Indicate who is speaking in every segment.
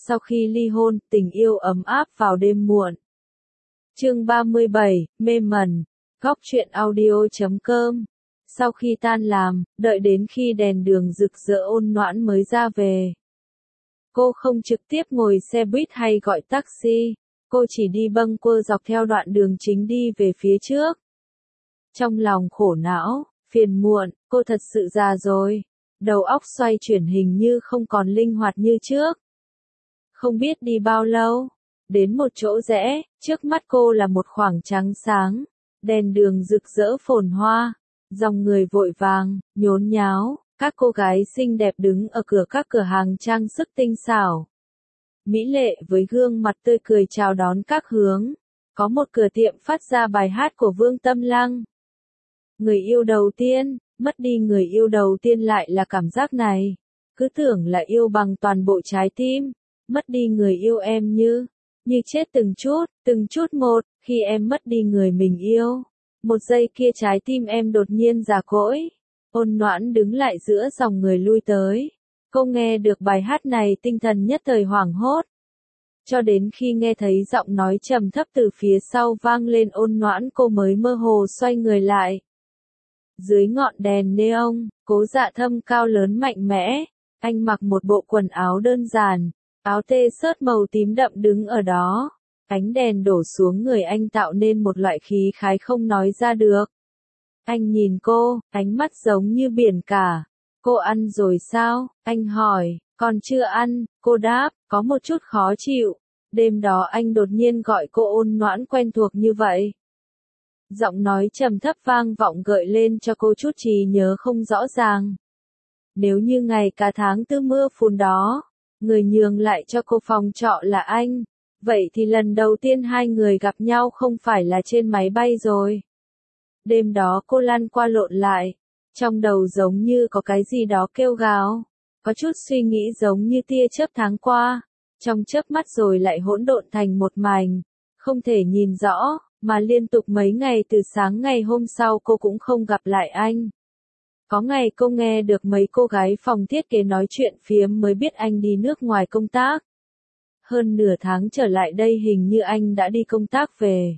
Speaker 1: Sau khi ly hôn, tình yêu ấm áp vào đêm muộn. Chương 37, mê mẩn. Góc truyện audio.com. Sau khi tan làm, đợi đến khi đèn đường rực rỡ Ôn Noãn mới ra về. Cô không trực tiếp ngồi xe buýt hay gọi taxi, cô chỉ đi bâng quơ dọc theo đoạn đường chính đi về phía trước. Trong lòng khổ não, phiền muộn, cô thật sự già rồi, đầu óc xoay chuyển hình như không còn linh hoạt như trước. Không biết đi bao lâu, đến một chỗ rẽ, trước mắt cô là một khoảng trắng sáng, đèn đường rực rỡ phồn hoa, dòng người vội vàng, nhốn nháo, các cô gái xinh đẹp đứng ở cửa các cửa hàng trang sức tinh xảo. Mỹ lệ với gương mặt tươi cười chào đón các hướng, có một cửa tiệm phát ra bài hát của Vương Tâm Lăng. Người yêu đầu tiên, mất đi người yêu đầu tiên lại là cảm giác này, cứ tưởng là yêu bằng toàn bộ trái tim, mất đi người yêu em như chết từng chút một, khi em mất đi người mình yêu. Một giây kia trái tim em đột nhiên già cỗi. Ôn Noãn đứng lại giữa dòng người lui tới. Cô nghe được bài hát này tinh thần nhất thời hoảng hốt. Cho đến khi nghe thấy giọng nói trầm thấp từ phía sau vang lên Ôn Noãn cô mới mơ hồ xoay người lại. Dưới ngọn đèn neon, Cố Dạ Thâm cao lớn mạnh mẽ. Anh mặc một bộ quần áo đơn giản, áo t-shirt màu tím đậm đứng ở đó. Ánh đèn đổ xuống người anh tạo nên một loại khí khái không nói ra được. Anh nhìn cô, ánh mắt giống như biển cả. Cô ăn rồi sao? Anh hỏi. Còn chưa ăn, cô đáp, có một chút khó chịu. Đêm đó anh đột nhiên gọi cô Ôn Noãn quen thuộc như vậy. Giọng nói trầm thấp vang vọng gợi lên cho cô chút trí nhớ không rõ ràng. Nếu như ngày cả tháng tư mưa phùn đó, người nhường lại cho cô phòng trọ là anh, vậy thì lần đầu tiên hai người gặp nhau không phải là trên máy bay rồi. Đêm đó cô lăn qua lộn lại, trong đầu giống như có cái gì đó kêu gào, có chút suy nghĩ giống như tia chớp tháng qua, trong chớp mắt rồi lại hỗn độn thành một mảnh, không thể nhìn rõ, mà liên tục mấy ngày từ sáng ngày hôm sau cô cũng không gặp lại anh. Có ngày cô nghe được mấy cô gái phòng thiết kế nói chuyện phiếm mới biết anh đi nước ngoài công tác. Hơn nửa tháng trở lại đây hình như anh đã đi công tác về.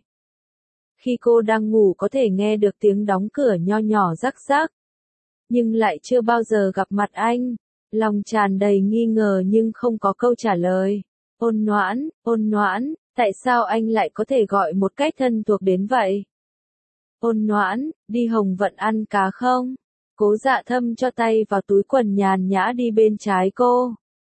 Speaker 1: Khi cô đang ngủ có thể nghe được tiếng đóng cửa nho nhỏ rắc rắc. Nhưng lại chưa bao giờ gặp mặt anh. Lòng tràn đầy nghi ngờ nhưng không có câu trả lời. Ôn Noãn, tại sao anh lại có thể gọi một cách thân thuộc đến vậy? Ôn Noãn, đi Hồng Vận ăn cá không? Cố Dạ Thâm cho tay vào túi quần nhàn nhã đi bên trái cô.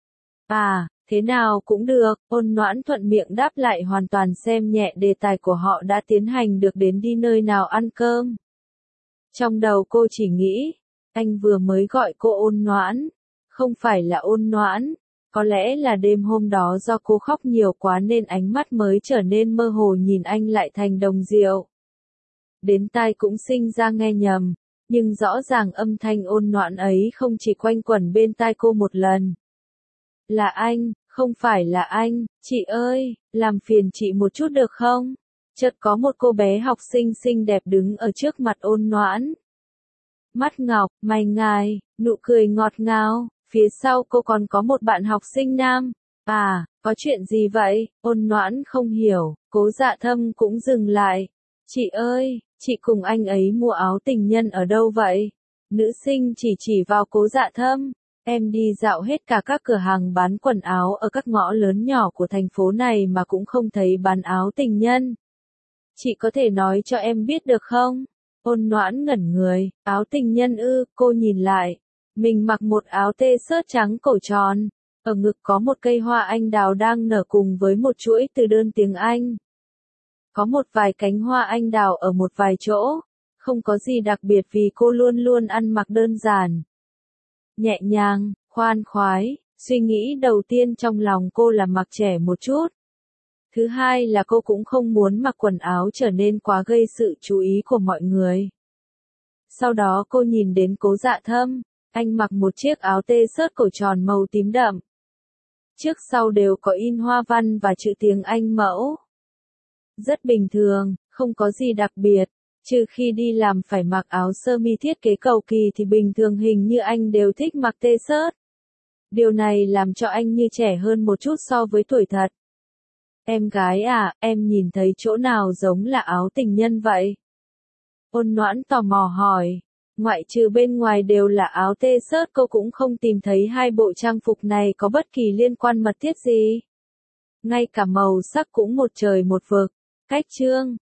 Speaker 1: À, thế nào cũng được, Ôn Noãn thuận miệng đáp lại hoàn toàn xem nhẹ đề tài của họ đã tiến hành được đến đi nơi nào ăn cơm. Trong đầu cô chỉ nghĩ, anh vừa mới gọi cô Ôn Noãn, không phải là Ôn Noãn, có lẽ là đêm hôm đó do cô khóc nhiều quá nên ánh mắt mới trở nên mơ hồ nhìn anh lại thành đồng rượu. Đến tai cũng sinh ra nghe nhầm. Nhưng rõ ràng âm thanh Ôn Noãn ấy không chỉ quanh quẩn bên tai cô một lần. Là anh, không phải là anh, chị ơi, làm phiền chị một chút được không? Chợt có một cô bé học sinh xinh đẹp đứng ở trước mặt Ôn Noãn. Mắt ngọc, mày ngài, nụ cười ngọt ngào, phía sau cô còn có một bạn học sinh nam. À, có chuyện gì vậy? Ôn Noãn không hiểu, Cố Dạ Thâm cũng dừng lại. Chị ơi, chị cùng anh ấy mua áo tình nhân ở đâu vậy? Nữ sinh chỉ vào Cố Dạ Thâm. Em đi dạo hết cả các cửa hàng bán quần áo ở các ngõ lớn nhỏ của thành phố này mà cũng không thấy bán áo tình nhân. Chị có thể nói cho em biết được không? Ôn Noãn ngẩn người, áo tình nhân ư? Cô nhìn lại. Mình mặc một áo t-shirt trắng cổ tròn. Ở ngực có một cây hoa anh đào đang nở cùng với một chuỗi từ đơn tiếng Anh. Có một vài cánh hoa anh đào ở một vài chỗ, không có gì đặc biệt vì cô luôn luôn ăn mặc đơn giản. Nhẹ nhàng, khoan khoái, suy nghĩ đầu tiên trong lòng cô là mặc trẻ một chút. Thứ hai là cô cũng không muốn mặc quần áo trở nên quá gây sự chú ý của mọi người. Sau đó cô nhìn đến Cố Dạ Thâm, anh mặc một chiếc áo t-shirt cổ tròn màu tím đậm. Trước sau đều có in hoa văn và chữ tiếng Anh mẫu. Rất bình thường, không có gì đặc biệt, trừ khi đi làm phải mặc áo sơ mi thiết kế cầu kỳ thì bình thường hình như anh đều thích mặc t-shirt. Điều này làm cho anh như trẻ hơn một chút so với tuổi thật. Em gái à, em nhìn thấy chỗ nào giống là áo tình nhân vậy? Ôn Noãn tò mò hỏi. Ngoại trừ bên ngoài đều là áo t-shirt, cô cũng không tìm thấy hai bộ trang phục này có bất kỳ liên quan mật thiết gì. Ngay cả màu sắc cũng một trời một vực. Cách chương